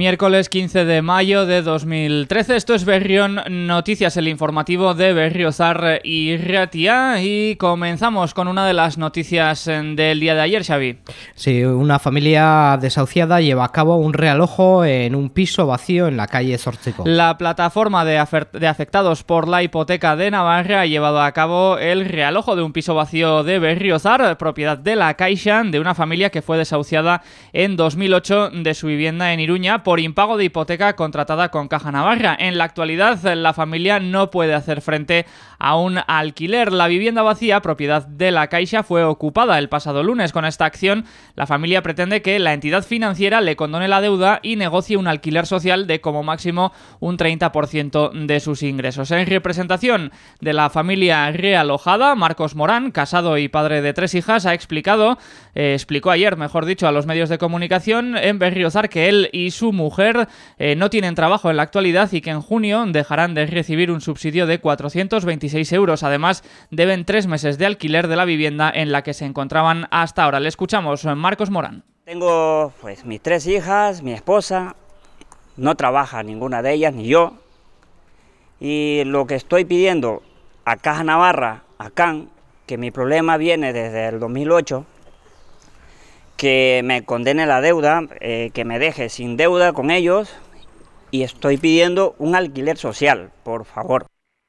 Miércoles 15 de mayo de 2013, esto es Berrión Noticias, el informativo de Berriozar y Ratia, y comenzamos con una de las noticias del día de ayer, Xavi. Sí, una familia desahuciada lleva a cabo un realojo en un piso vacío en la calle Zortzico. La plataforma de afectados por la hipoteca de Navarra ha llevado a cabo el realojo de un piso vacío de Berriozar, propiedad de la Caixa, de una familia que fue desahuciada en 2008 de su vivienda en Iruña por impago de hipoteca contratada con Caja Navarra. En la actualidad, la familia no puede hacer frente a un alquiler. La vivienda vacía, propiedad de la Caixa, fue ocupada el pasado lunes. Con esta acción, la familia pretende que la entidad financiera le condone la deuda y negocie un alquiler social de como máximo un 30% de sus ingresos. En representación de la familia realojada, Marcos Morán, casado y padre de 3 hijas, explicó ayer, a los medios de comunicación en Berriozar que él y su mujer no tienen trabajo en la actualidad y que en junio dejarán de recibir un subsidio de 426 euros. Además, deben 3 meses de alquiler de la vivienda en la que se encontraban hasta ahora. Le escuchamos, Marcos Morán. Tengo mis 3 hijas, mi esposa, no trabaja ninguna de ellas, ni yo. Y lo que estoy pidiendo a Caja Navarra, a CAN, que mi problema viene desde el 2008, que me condene la deuda, que me deje sin deuda con ellos, y estoy pidiendo un alquiler social, por favor.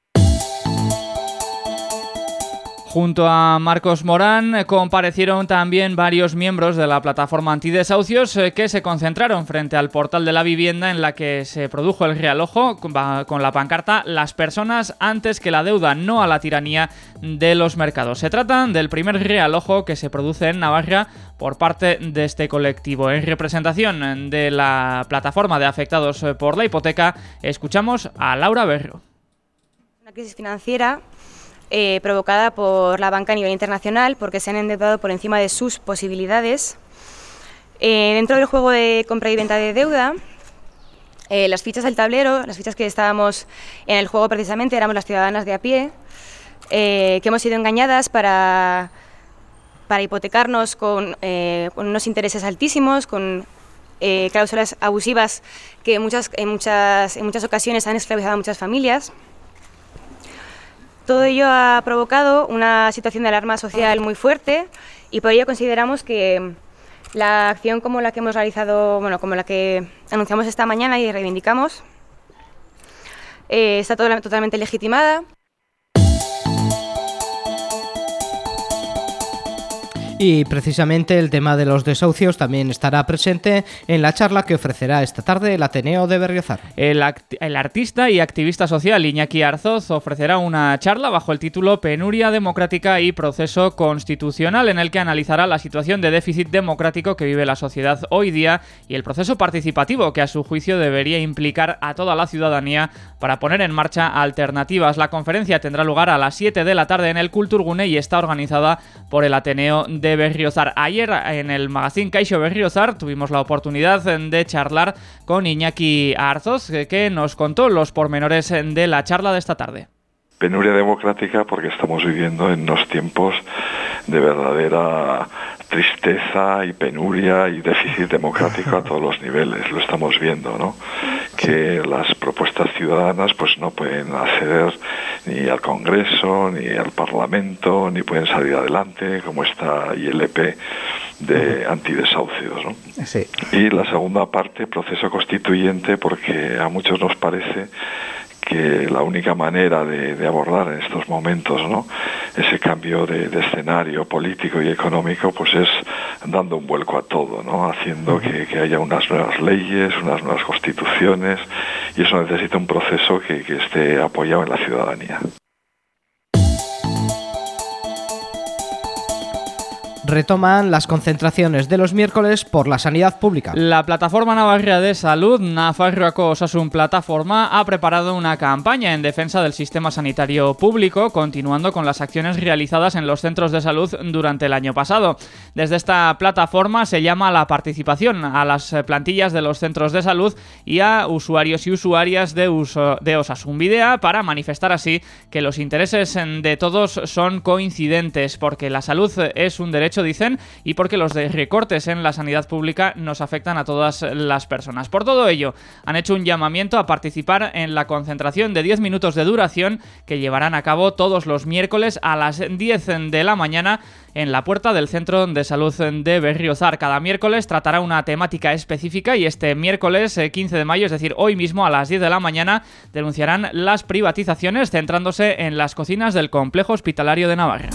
Junto a Marcos Morán comparecieron también varios miembros de la plataforma antidesahucios que se concentraron frente al portal de la vivienda en la que se produjo el realojo con la pancarta "Las personas antes que la deuda, no a la tiranía de los mercados". Se trata del primer realojo que se produce en Navarra por parte de este colectivo. En representación de la plataforma de afectados por la hipoteca, escuchamos a Laura Berro. Una crisis financiera provocada por la banca a nivel internacional, porque se han endeudado por encima de sus posibilidades. Dentro del juego de compra y venta de deuda, las fichas del tablero, las fichas que estábamos en el juego precisamente, éramos las ciudadanas de a pie, que hemos sido engañadas para hipotecarnos con unos intereses altísimos, con cláusulas abusivas que en muchas ocasiones han esclavizado a muchas familias. Todo ello ha provocado una situación de alarma social muy fuerte y por ello consideramos que la acción como la que hemos realizado, como la que anunciamos esta mañana y reivindicamos, está totalmente legitimada. Y precisamente el tema de los desahucios también estará presente en la charla que ofrecerá esta tarde el Ateneo de Berriozar. El artista y activista social Iñaki Arzoz ofrecerá una charla bajo el título "Penuria democrática y proceso constitucional", en el que analizará la situación de déficit democrático que vive la sociedad hoy día y el proceso participativo que a su juicio debería implicar a toda la ciudadanía para poner en marcha alternativas. La conferencia tendrá lugar a las 7 de la tarde en el Kulturgune y está organizada por el Ateneo de Berriozar. Ayer en el magazine Caixo Berriozar tuvimos la oportunidad de charlar con Iñaki Arzoz, que nos contó los pormenores de la charla de esta tarde. Penuria democrática porque estamos viviendo en unos tiempos de verdadera tristeza y penuria y déficit democrático a todos los niveles. Lo estamos viendo, ¿no? Que las propuestas ciudadanas pues no pueden acceder ni al Congreso, ni al Parlamento, ni pueden salir adelante, como esta ILP de antidesahucios, ¿no? Sí. Y la segunda parte, proceso constituyente, porque a muchos nos parece que la única manera de abordar en estos momentos, ¿no?, ese cambio de escenario político y económico, pues es dando un vuelco a todo, ¿no?, haciendo que haya unas nuevas leyes, unas nuevas constituciones, y eso necesita un proceso que esté apoyado en la ciudadanía. Retoman las concentraciones de los miércoles por la sanidad pública. La Plataforma Navarra de Salud, Nafarroako Osasun Plataforma, ha preparado una campaña en defensa del sistema sanitario público, continuando con las acciones realizadas en los centros de salud durante el año pasado. Desde esta plataforma se llama a la participación a las plantillas de los centros de salud y a usuarios y usuarias de Osasun Bidea para manifestar así que los intereses de todos son coincidentes, porque la salud es un derecho derecho, dicen, y porque los recortes en la sanidad pública nos afectan a todas las personas. Por todo ello, han hecho un llamamiento a participar en la concentración de 10 minutos de duración que llevarán a cabo todos los miércoles a las 10 de la mañana en la puerta del Centro de Salud de Berriozar. Cada miércoles tratará una temática específica y este miércoles 15 de mayo, es decir, hoy mismo a las 10 de la mañana, denunciarán las privatizaciones centrándose en las cocinas del Complejo Hospitalario de Navarra.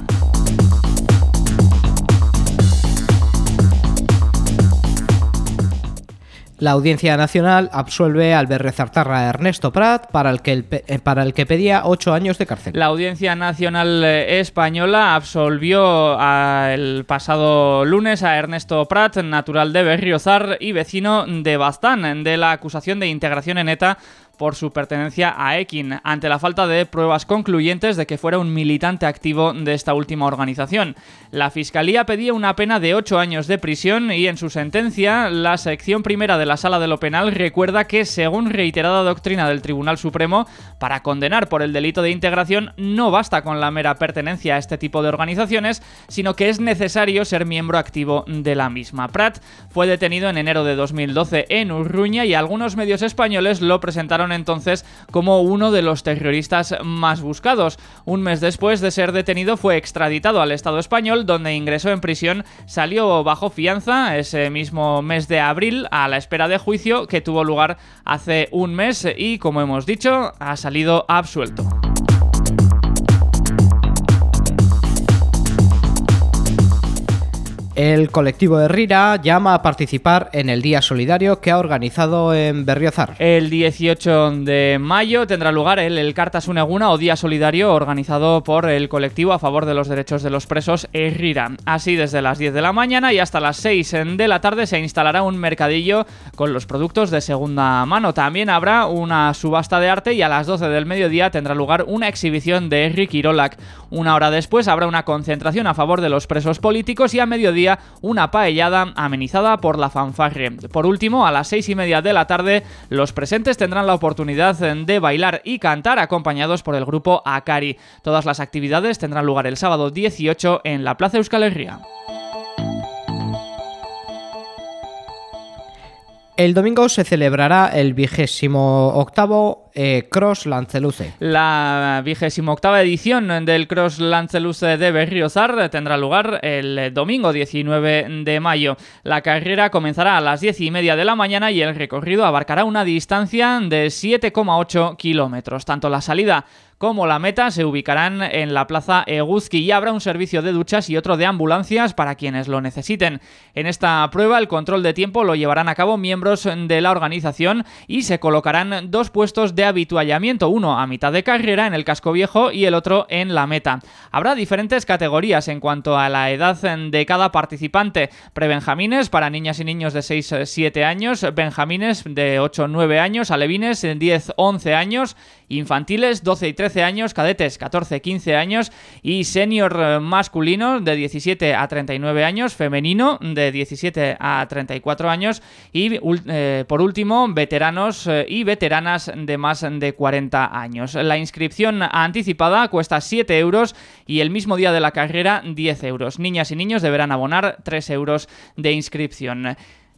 La Audiencia Nacional absuelve al berriozartarra Ernesto Prat para el que pedía 8 años de cárcel. La Audiencia Nacional Española absolvió el pasado lunes a Ernesto Prat, natural de Berriozar y vecino de Baztán, de la acusación de integración en ETA por su pertenencia a Ekin, ante la falta de pruebas concluyentes de que fuera un militante activo de esta última organización. La Fiscalía pedía una pena de 8 años de prisión y en su sentencia la sección primera de la Sala de lo Penal recuerda que, según reiterada doctrina del Tribunal Supremo, para condenar por el delito de integración no basta con la mera pertenencia a este tipo de organizaciones, sino que es necesario ser miembro activo de la misma. Prat fue detenido en enero de 2012 en Urruña y algunos medios españoles lo presentaron entonces como uno de los terroristas más buscados. Un mes después de ser detenido fue extraditado al Estado español, donde ingresó en prisión, salió bajo fianza ese mismo mes de abril a la espera de juicio que tuvo lugar hace un mes y, como hemos dicho, ha salido absuelto. El colectivo de Rira llama a participar en el Día Solidario que ha organizado en Berriozar. El 18 de mayo tendrá lugar el Elkartasun Eguna o Día Solidario organizado por el colectivo a favor de los derechos de los presos Rira. Así, desde las 10 de la mañana y hasta las 6 de la tarde se instalará un mercadillo con los productos de segunda mano. También habrá una subasta de arte y a las 12 del mediodía tendrá lugar una exhibición de Herri Kirolak. Una hora después habrá una concentración a favor de los presos políticos y a mediodía una paellada amenizada por la fanfarre. Por último, a las 6:30 de la tarde, los presentes tendrán la oportunidad de bailar y cantar acompañados por el grupo Akari. Todas las actividades tendrán lugar el sábado 18 en la Plaza Euskal Herria. El domingo se celebrará el 28º Cross Lanceluce. La 28ª edición del Cross Lanceluce de Berriozar tendrá lugar el domingo 19 de mayo. La carrera comenzará a las 10:30 de la mañana y el recorrido abarcará una distancia de 7,8 kilómetros. Tanto la salida como la meta se ubicarán en la Plaza Eguzki y habrá un servicio de duchas y otro de ambulancias para quienes lo necesiten. En esta prueba el control de tiempo lo llevarán a cabo miembros de la organización y se colocarán 2 puestos de habituallamiento, uno a mitad de carrera en el casco viejo y el otro en la meta. Habrá diferentes categorías en cuanto a la edad de cada participante: prebenjamines para niñas y niños de 6-7 años, benjamines de 8-9 años, alevines 10-11 años, infantiles 12 y 13 años, cadetes 14-15 años y senior masculino de 17 a 39 años, femenino de 17 a 34 años y por último veteranos y veteranas de más de 40 años. La inscripción anticipada cuesta 7 euros y el mismo día de la carrera 10 euros. Niñas y niños deberán abonar 3 euros de inscripción.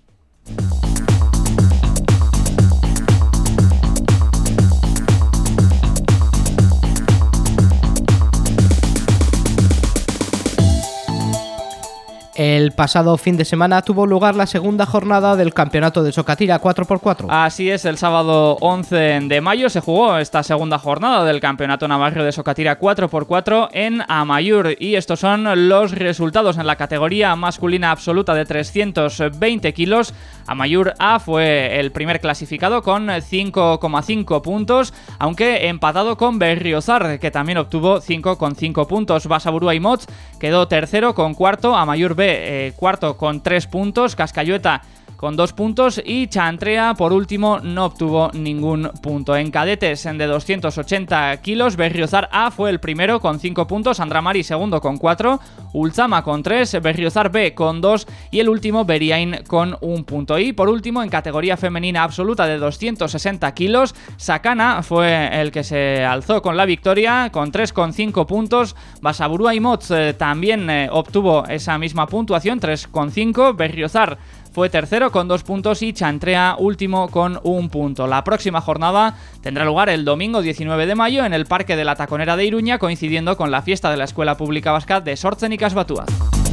El pasado fin de semana tuvo lugar la segunda jornada del campeonato de Sokatira 4x4. Así es, el sábado 11 de mayo se jugó esta segunda jornada del campeonato navarro de Sokatira 4x4 en Amaiur y estos son los resultados en la categoría masculina absoluta de 320 kilos. Amaiur A fue el primer clasificado con 5,5 puntos, aunque empatado con Berriozar, que también obtuvo 5,5 puntos. Basaburua y Motz quedó tercero con cuarto, Amaiur B cuarto con 3 puntos, Cascayueta con 2 puntos y Chantrea, por último, no obtuvo ningún punto. En cadetes de 280 kilos, Berriozar A fue el primero con 5 puntos, Andramari segundo con 4, Ultzama con 3, Berriozar B con 2 y el último Beriain con 1 punto. Y por último, en categoría femenina absoluta de 260 kilos, Sakana fue el que se alzó con la victoria con 3,5 puntos. Basaburua y Motz también obtuvo esa misma puntuación, 3,5. Berriozar fue tercero con 2 puntos y Chantrea último con 1 punto. La próxima jornada tendrá lugar el domingo 19 de mayo en el Parque de la Taconera de Iruña, coincidiendo con la fiesta de la Escuela Pública Vasca de Sortzen y Casbatuaz.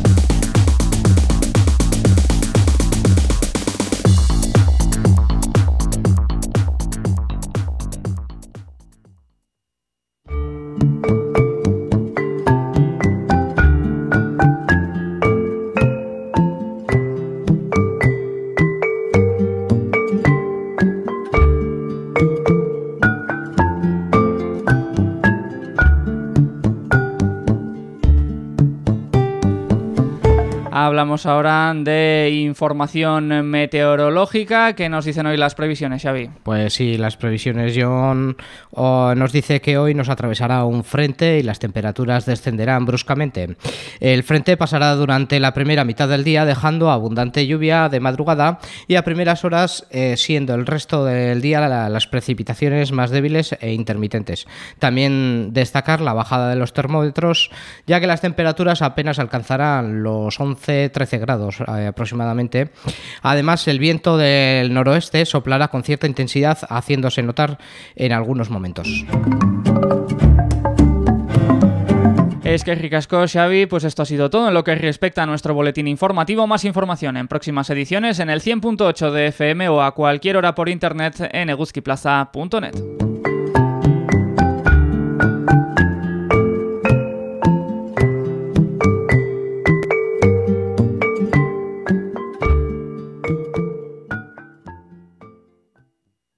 Hablamos ahora de información meteorológica. ¿Qué nos dicen hoy las previsiones, Xavi? Pues sí, las previsiones, John, nos dice que hoy nos atravesará un frente y las temperaturas descenderán bruscamente. El frente pasará durante la primera mitad del día, dejando abundante lluvia de madrugada y a primeras horas, siendo el resto del día las precipitaciones más débiles e intermitentes. También destacar la bajada de los termómetros, ya que las temperaturas apenas alcanzarán los 11-13 grados aproximadamente. Además, el viento del noroeste soplará con cierta intensidad, haciéndose notar en algunos momentos. Es que ricasco, Xavi, pues esto ha sido todo en lo que respecta a nuestro boletín informativo. Más información en próximas ediciones en el 100.8 de FM o a cualquier hora por internet en eguzkiplaza.net.